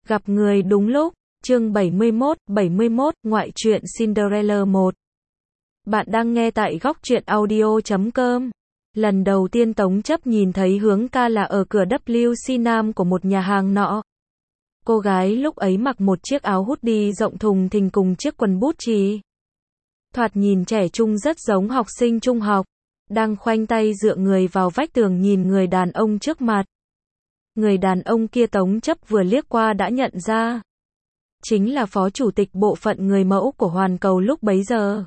Gặp người đúng lúc, chương 71, ngoại truyện Cinderella 1. Bạn đang nghe tại góc truyện audio.com. Lần đầu tiên Tống Chấp nhìn thấy Hướng Ca là ở cửa WC Nam của một nhà hàng nọ. Cô gái lúc ấy mặc một chiếc áo hoodie rộng thùng thình cùng chiếc quần bút chì. Thoạt nhìn trẻ trung rất giống học sinh trung học, đang khoanh tay dựa người vào vách tường nhìn người đàn ông trước mặt. Người đàn ông kia Tống Chấp vừa liếc qua đã nhận ra. Chính là phó chủ tịch bộ phận người mẫu của Hoàn Cầu lúc bấy giờ.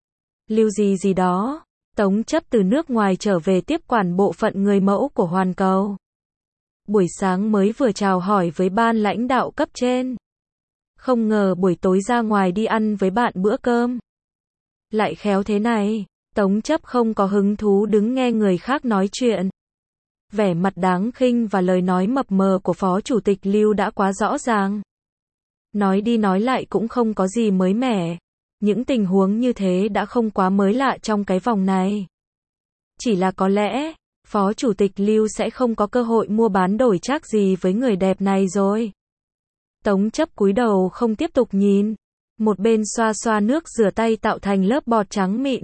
Lưu gì đó, Tống Chấp từ nước ngoài trở về tiếp quản bộ phận người mẫu của Hoàn Cầu. Buổi sáng mới vừa chào hỏi với ban lãnh đạo cấp trên. Không ngờ buổi tối ra ngoài đi ăn với bạn bữa cơm. Lại khéo thế này, Tống Chấp không có hứng thú đứng nghe người khác nói chuyện. Vẻ mặt đáng khinh và lời nói mập mờ của phó chủ tịch Lưu đã quá rõ ràng. Nói đi nói lại cũng không có gì mới mẻ. Những tình huống như thế đã không quá mới lạ trong cái vòng này. Chỉ là có lẽ, phó chủ tịch Lưu sẽ không có cơ hội mua bán đổi trác gì với người đẹp này rồi. Tống Chấp cúi đầu không tiếp tục nhìn. Một bên xoa xoa nước rửa tay tạo thành lớp bọt trắng mịn.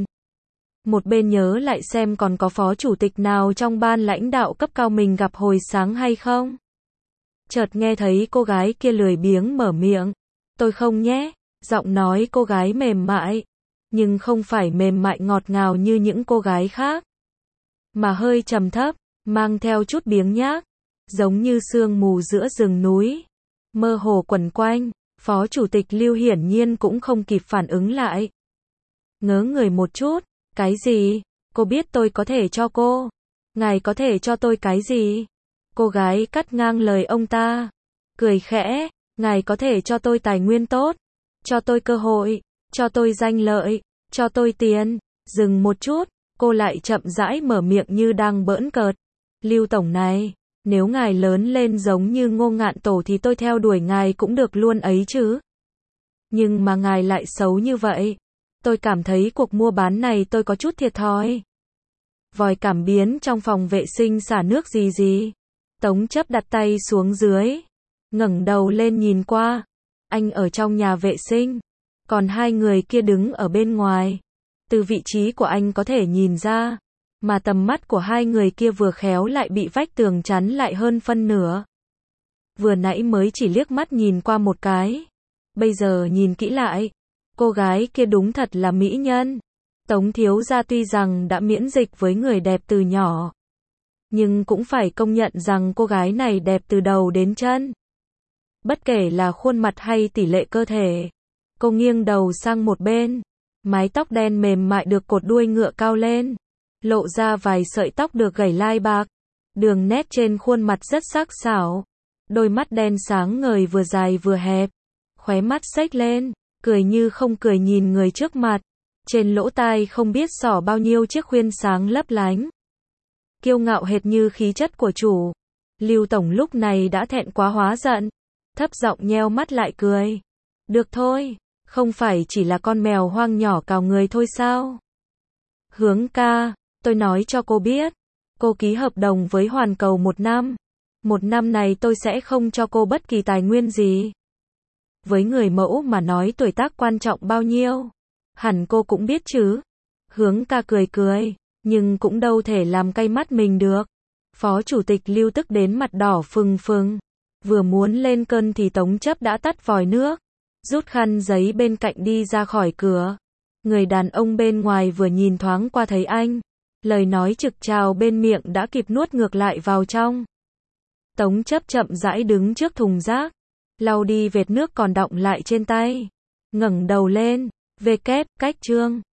Một bên nhớ lại xem còn có phó chủ tịch nào trong ban lãnh đạo cấp cao mình gặp hồi sáng hay không. Chợt nghe thấy cô gái kia lười biếng mở miệng. Tôi không nhé. Giọng nói cô gái mềm mại. Nhưng không phải mềm mại ngọt ngào như những cô gái khác. Mà hơi trầm thấp, mang theo chút biếng nhác. Giống như sương mù giữa rừng núi. Mơ hồ quẩn quanh. Phó chủ tịch Lưu hiển nhiên cũng không kịp phản ứng lại. Ngớ người một chút. Cái gì? Cô biết tôi có thể cho cô. Ngài có thể cho tôi cái gì? Cô gái cắt ngang lời ông ta. Cười khẽ. Ngài có thể cho tôi tài nguyên tốt. Cho tôi cơ hội. Cho tôi danh lợi. Cho tôi tiền. Dừng một chút. Cô lại chậm rãi mở miệng như đang bỡn cợt. Lưu tổng này. Nếu ngài lớn lên giống như Ngô Ngạn Tổ thì tôi theo đuổi ngài cũng được luôn ấy chứ. Nhưng mà ngài lại xấu như vậy. Tôi cảm thấy cuộc mua bán này tôi có chút thiệt thòi. Vòi cảm biến trong phòng vệ sinh xả nước gì. Tống Chấp đặt tay xuống dưới. Ngẩng đầu lên nhìn qua. Anh ở trong nhà vệ sinh. Còn hai người kia đứng ở bên ngoài. Từ vị trí của anh có thể nhìn ra. Mà tầm mắt của hai người kia vừa khéo lại bị vách tường chắn lại hơn phân nửa. Vừa nãy mới chỉ liếc mắt nhìn qua một cái. Bây giờ nhìn kỹ lại. Cô gái kia đúng thật là mỹ nhân. Tống thiếu gia tuy rằng đã miễn dịch với người đẹp từ nhỏ. Nhưng cũng phải công nhận rằng cô gái này đẹp từ đầu đến chân. Bất kể là khuôn mặt hay tỷ lệ cơ thể. Cô nghiêng đầu sang một bên. Mái tóc đen mềm mại được cột đuôi ngựa cao lên. Lộ ra vài sợi tóc được gảy lai bạc. Đường nét trên khuôn mặt rất sắc sảo. Đôi mắt đen sáng ngời vừa dài vừa hẹp. Khóe mắt xếch lên. Cười như không cười nhìn người trước mặt. Trên lỗ tai không biết xỏ bao nhiêu chiếc khuyên sáng lấp lánh. Kiêu ngạo hệt như khí chất của chủ. Lưu tổng lúc này đã thẹn quá hóa giận. Thấp giọng nheo mắt lại cười. Được thôi, không phải chỉ là con mèo hoang nhỏ cào người thôi sao? Hướng ca, tôi nói cho cô biết. Cô ký hợp đồng với Hoàn Cầu 1 năm. 1 năm này tôi sẽ không cho cô bất kỳ tài nguyên gì. Với người mẫu mà nói tuổi tác quan trọng bao nhiêu. Hẳn cô cũng biết chứ. Hướng ca cười, nhưng cũng đâu thể làm cay mắt mình được. Phó chủ tịch Lưu tức đến mặt đỏ phừng phừng. Vừa muốn lên cơn thì Tống Chấp đã tắt vòi nước. Rút khăn giấy bên cạnh đi ra khỏi cửa. Người đàn ông bên ngoài vừa nhìn thoáng qua thấy anh. Lời nói trực trào bên miệng đã kịp nuốt ngược lại vào trong. Tống Chấp chậm rãi đứng trước thùng rác. Lau đi vệt nước còn đọng lại trên tay. Ngẩng đầu lên. Cách chương